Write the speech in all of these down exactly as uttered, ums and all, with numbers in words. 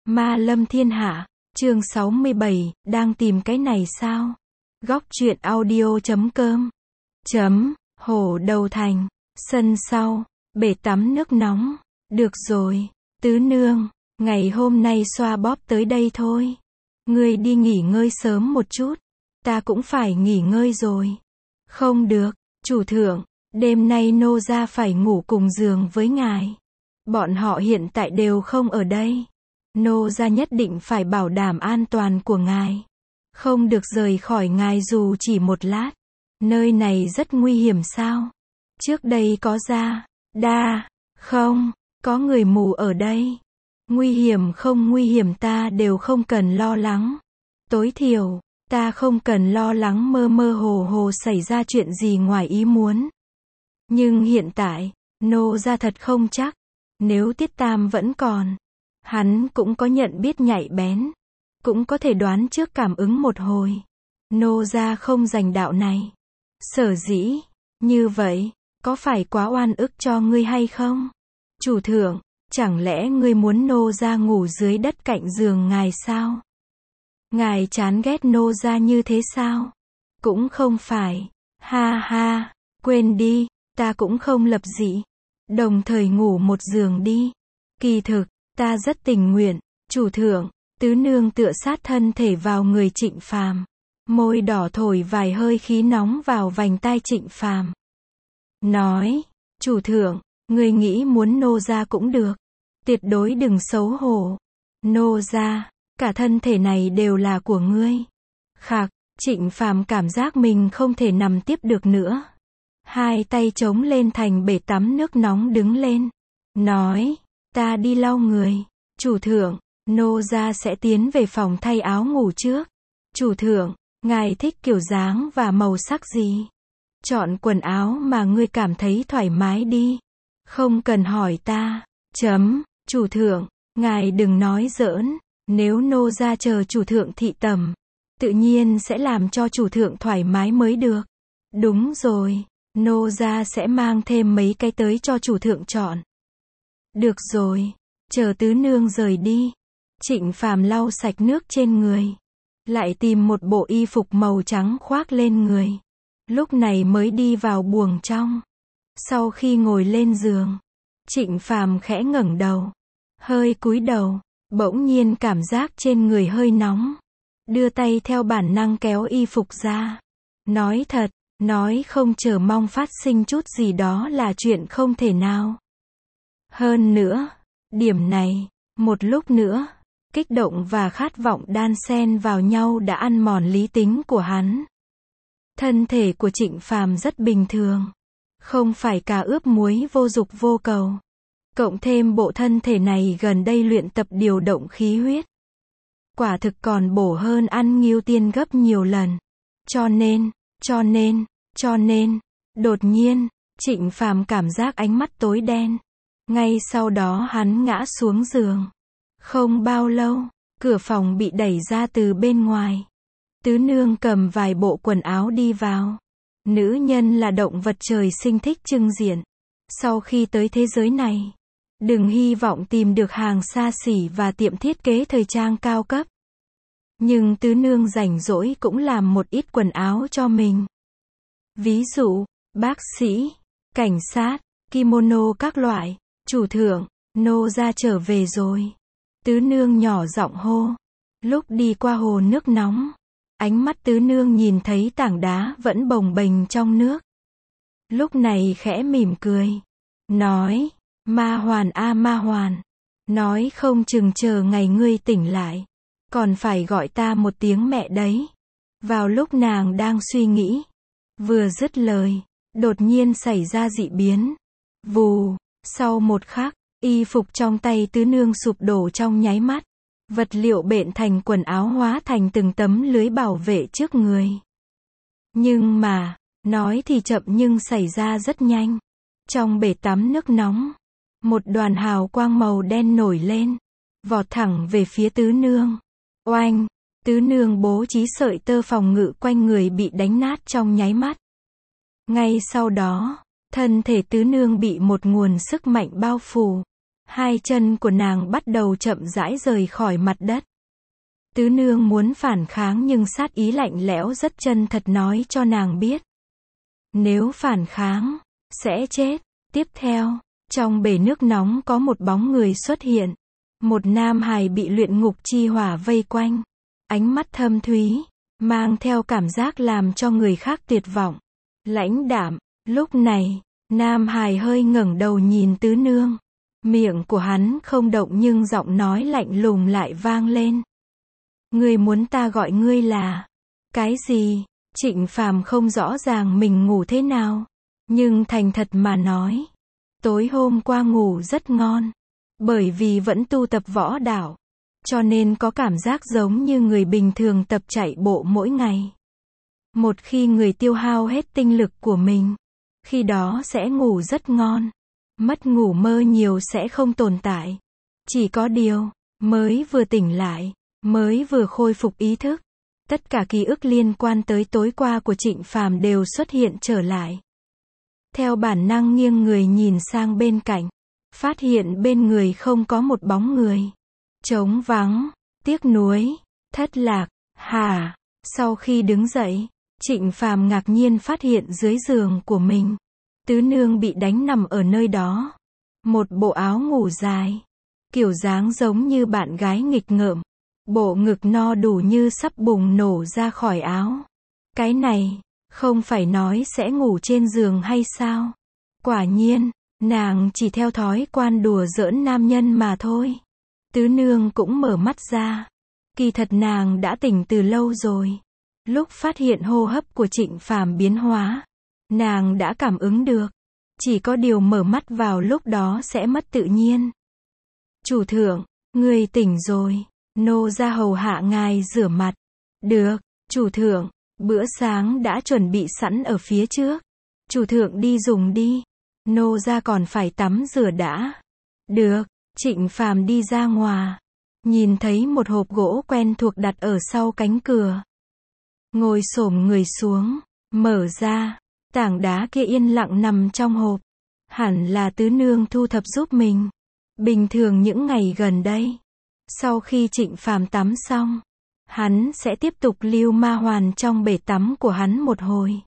Ma lâm thiên hạ, chương sáu mươi bảy, đang tìm cái này sao? Góc truyện audio chấm com. Chấm, Hổ Đầu Thành, sân sau, bể tắm nước nóng. Được rồi, tứ nương, ngày hôm nay xoa bóp tới đây thôi. Ngươi đi nghỉ ngơi sớm một chút, ta cũng phải nghỉ ngơi rồi. Không được, chủ thượng, đêm nay nô gia phải ngủ cùng giường với ngài. Bọn họ hiện tại đều không ở đây. Nô gia nhất định phải bảo đảm an toàn của ngài. Không được rời khỏi ngài dù chỉ một lát. Nơi này rất nguy hiểm sao? Trước đây có gia đa, không, có người mù ở đây. Nguy hiểm không nguy hiểm ta đều không cần lo lắng. Tối thiểu, ta không cần lo lắng mơ mơ hồ hồ xảy ra chuyện gì ngoài ý muốn. Nhưng hiện tại, nô gia thật không chắc. Nếu Tiết Tam vẫn còn, hắn cũng có nhận biết nhạy bén, cũng có thể đoán trước cảm ứng một hồi. Nô gia không giành đạo này. Sở dĩ, như vậy, có phải quá oan ức cho ngươi hay không? Chủ thượng, chẳng lẽ ngươi muốn nô gia ngủ dưới đất cạnh giường ngài sao? Ngài chán ghét nô gia như thế sao? Cũng không phải. Ha ha, quên đi, ta cũng không lập dị. Đồng thời ngủ một giường đi. Kỳ thực, ta rất tình nguyện. Chủ thượng, tứ nương tựa sát thân thể vào người Trịnh Phàm. Môi đỏ thổi vài hơi khí nóng vào vành tai Trịnh Phàm. Nói, chủ thượng, ngươi nghĩ muốn nô gia cũng được. Tuyệt đối đừng xấu hổ. Nô gia, cả thân thể này đều là của ngươi. Khạc, Trịnh Phàm cảm giác mình không thể nằm tiếp được nữa. Hai tay chống lên thành bể tắm nước nóng đứng lên. Nói, ta đi lau người. Chủ thượng, nô gia sẽ tiến về phòng thay áo ngủ trước. Chủ thượng, ngài thích kiểu dáng và màu sắc gì? Chọn quần áo mà ngươi cảm thấy thoải mái đi. Không cần hỏi ta. Chấm, chủ thượng, ngài đừng nói giỡn. Nếu nô gia chờ chủ thượng thị tẩm, tự nhiên sẽ làm cho chủ thượng thoải mái mới được. Đúng rồi. Nô gia sẽ mang thêm mấy cái tới cho chủ thượng chọn. Được rồi, chờ tứ nương rời đi. Trịnh Phàm lau sạch nước trên người, lại tìm một bộ y phục màu trắng khoác lên người. Lúc này mới đi vào buồng trong. Sau khi ngồi lên giường, Trịnh Phàm khẽ ngẩng đầu, hơi cúi đầu, bỗng nhiên cảm giác trên người hơi nóng. Đưa tay theo bản năng kéo y phục ra. Nói thật, nói không chờ mong phát sinh chút gì đó là chuyện không thể nào. Hơn nữa, điểm này, một lúc nữa, kích động và khát vọng đan xen vào nhau đã ăn mòn lý tính của hắn. Thân thể của Trịnh Phàm rất bình thường, không phải cà ướp muối vô dục vô cầu. Cộng thêm bộ thân thể này gần đây luyện tập điều động khí huyết. Quả thực còn bổ hơn ăn ngưu tiên gấp nhiều lần. Cho nên, cho nên, cho nên, đột nhiên, Trịnh Phàm cảm giác ánh mắt tối đen. Ngay sau đó hắn ngã xuống giường. Không bao lâu, cửa phòng bị đẩy ra từ bên ngoài. Tứ nương cầm vài bộ quần áo đi vào. Nữ nhân là động vật trời sinh thích trưng diện. Sau khi tới thế giới này, đừng hy vọng tìm được hàng xa xỉ và tiệm thiết kế thời trang cao cấp. Nhưng tứ nương rảnh rỗi cũng làm một ít quần áo cho mình. Ví dụ, bác sĩ, cảnh sát, kimono các loại. Chủ thượng, nô gia trở về rồi. Tứ nương nhỏ giọng hô. Lúc đi qua hồ nước nóng, ánh mắt tứ nương nhìn thấy tảng đá vẫn bồng bềnh trong nước. Lúc này khẽ mỉm cười. Nói, Ma Hoàn a Ma Hoàn. Nói không chừng chờ ngày ngươi tỉnh lại, còn phải gọi ta một tiếng mẹ đấy. Vào lúc nàng đang suy nghĩ, vừa dứt lời, đột nhiên xảy ra dị biến. Vù, sau một khắc, y phục trong tay tứ nương sụp đổ trong nháy mắt. Vật liệu bện thành quần áo hóa thành từng tấm lưới bảo vệ trước người. Nhưng mà, nói thì chậm nhưng xảy ra rất nhanh. Trong bể tắm nước nóng, một đoàn hào quang màu đen nổi lên, vọt thẳng về phía tứ nương. Oanh, tứ nương bố trí sợi tơ phòng ngự quanh người bị đánh nát trong nháy mắt. Ngay sau đó, thân thể tứ nương bị một nguồn sức mạnh bao phủ. Hai chân của nàng bắt đầu chậm rãi rời khỏi mặt đất. Tứ nương muốn phản kháng nhưng sát ý lạnh lẽo rất chân thật nói cho nàng biết. Nếu phản kháng, sẽ chết. Tiếp theo, trong bể nước nóng có một bóng người xuất hiện. Một nam hài bị luyện ngục chi hỏa vây quanh. Ánh mắt thâm thúy, mang theo cảm giác làm cho người khác tuyệt vọng. Lãnh đạm, lúc này, nam hài hơi ngẩng đầu nhìn tứ nương. Miệng của hắn không động nhưng giọng nói lạnh lùng lại vang lên. Ngươi muốn ta gọi ngươi là cái gì? Trịnh Phàm không rõ ràng mình ngủ thế nào, nhưng thành thật mà nói, tối hôm qua ngủ rất ngon, bởi vì vẫn tu tập võ đạo, cho nên có cảm giác giống như người bình thường tập chạy bộ mỗi ngày. Một khi người tiêu hao hết tinh lực của mình, khi đó sẽ ngủ rất ngon. Mất ngủ mơ nhiều sẽ không tồn tại. Chỉ có điều, mới vừa tỉnh lại, mới vừa khôi phục ý thức, tất cả ký ức liên quan tới tối qua của Trịnh Phàm đều xuất hiện trở lại. Theo bản năng nghiêng người nhìn sang bên cạnh, phát hiện bên người không có một bóng người. Trống vắng, tiếc nuối, thất lạc, hả? Sau khi đứng dậy, Trịnh Phàm ngạc nhiên phát hiện dưới giường của mình, tứ nương bị đánh nằm ở nơi đó. Một bộ áo ngủ dài, kiểu dáng giống như bạn gái nghịch ngợm. Bộ ngực no đủ như sắp bùng nổ ra khỏi áo. Cái này, không phải nói sẽ ngủ trên giường hay sao? Quả nhiên, nàng chỉ theo thói quen đùa giỡn nam nhân mà thôi. Tứ nương cũng mở mắt ra. Kỳ thật nàng đã tỉnh từ lâu rồi. Lúc phát hiện hô hấp của Trịnh Phàm biến hóa, nàng đã cảm ứng được. Chỉ có điều mở mắt vào lúc đó sẽ mất tự nhiên. Chủ thượng, người tỉnh rồi. Nô ra hầu hạ ngài rửa mặt. Được, chủ thượng, bữa sáng đã chuẩn bị sẵn ở phía trước. Chủ thượng đi dùng đi. Nô ra còn phải tắm rửa đã. Được, Trịnh Phàm đi ra ngoài. Nhìn thấy một hộp gỗ quen thuộc đặt ở sau cánh cửa. Ngồi xổm người xuống, mở ra, tảng đá kia yên lặng nằm trong hộp. Hẳn là tứ nương thu thập giúp mình. Bình thường những ngày gần đây, sau khi Trịnh Phàm tắm xong, hắn sẽ tiếp tục lưu ma hoàn trong bể tắm của hắn một hồi.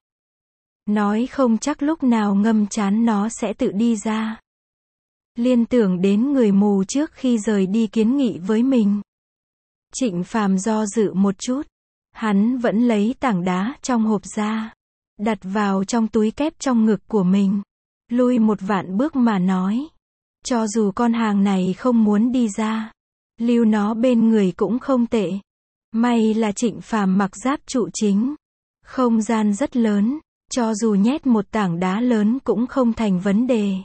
Nói không chắc lúc nào ngâm chán nó sẽ tự đi ra. Liên tưởng đến người mù trước khi rời đi kiến nghị với mình. Trịnh Phàm do dự một chút, hắn vẫn lấy tảng đá trong hộp ra, đặt vào trong túi kép trong ngực của mình. Lui một vạn bước mà nói, cho dù con hàng này không muốn đi ra, lưu nó bên người cũng không tệ. May là Trịnh Phàm mặc giáp trụ chính, không gian rất lớn, cho dù nhét một tảng đá lớn cũng không thành vấn đề.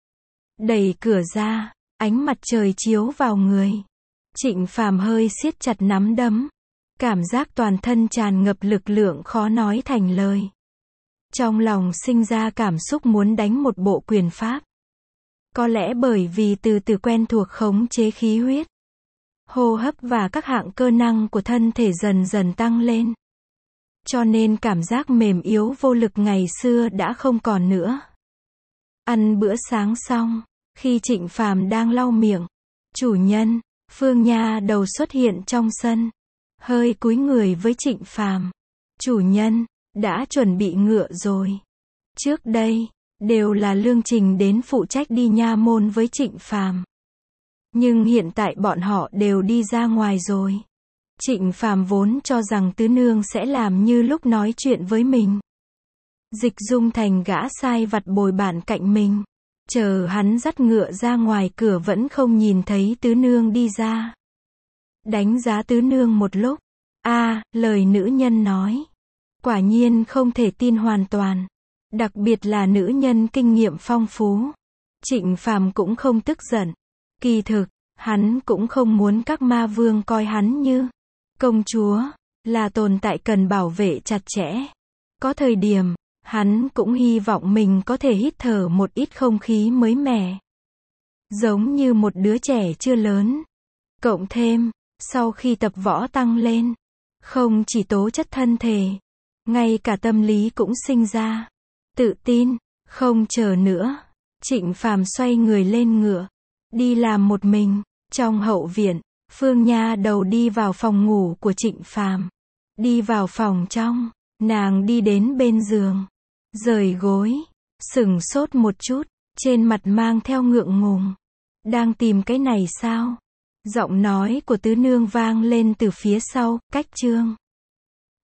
Đẩy cửa ra, ánh mặt trời chiếu vào người. Trịnh Phàm hơi siết chặt nắm đấm, cảm giác toàn thân tràn ngập lực lượng khó nói thành lời. Trong lòng sinh ra cảm xúc muốn đánh một bộ quyền pháp. Có lẽ bởi vì từ từ quen thuộc khống chế khí huyết, hô hấp và các hạng cơ năng của thân thể dần dần tăng lên. Cho nên cảm giác mềm yếu vô lực ngày xưa đã không còn nữa. Ăn bữa sáng xong, khi Trịnh Phàm đang lau miệng, chủ nhân, Phương Nha Đầu xuất hiện trong sân, hơi cúi người với Trịnh Phàm. Chủ nhân, đã chuẩn bị ngựa rồi. Trước đây, đều là Lương Trình đến phụ trách đi nha môn với Trịnh Phàm. Nhưng hiện tại bọn họ đều đi ra ngoài rồi. Trịnh Phàm vốn cho rằng tứ nương sẽ làm như lúc nói chuyện với mình. Dịch dung thành gã sai vặt bồi bản cạnh mình. Chờ hắn dắt ngựa ra ngoài cửa vẫn không nhìn thấy tứ nương đi ra. Đánh giá tứ nương một lúc. A, lời nữ nhân nói. Quả nhiên không thể tin hoàn toàn. Đặc biệt là nữ nhân kinh nghiệm phong phú. Trịnh Phàm cũng không tức giận. Kỳ thực, hắn cũng không muốn các ma vương coi hắn như công chúa, là tồn tại cần bảo vệ chặt chẽ. Có thời điểm, hắn cũng hy vọng mình có thể hít thở một ít không khí mới mẻ. Giống như một đứa trẻ chưa lớn. Cộng thêm, sau khi tập võ tăng lên, không chỉ tố chất thân thể, ngay cả tâm lý cũng sinh ra tự tin. Không chờ nữa, Trịnh Phàm xoay người lên ngựa, đi làm một mình. Trong hậu viện, Phương Nha đầu đi vào phòng ngủ của Trịnh Phàm. Đi vào phòng trong, nàng đi đến bên giường, rời gối, sửng sốt một chút, trên mặt mang theo ngượng ngùng. Đang tìm cái này sao? Giọng nói của tứ nương vang lên từ phía sau, cách chương.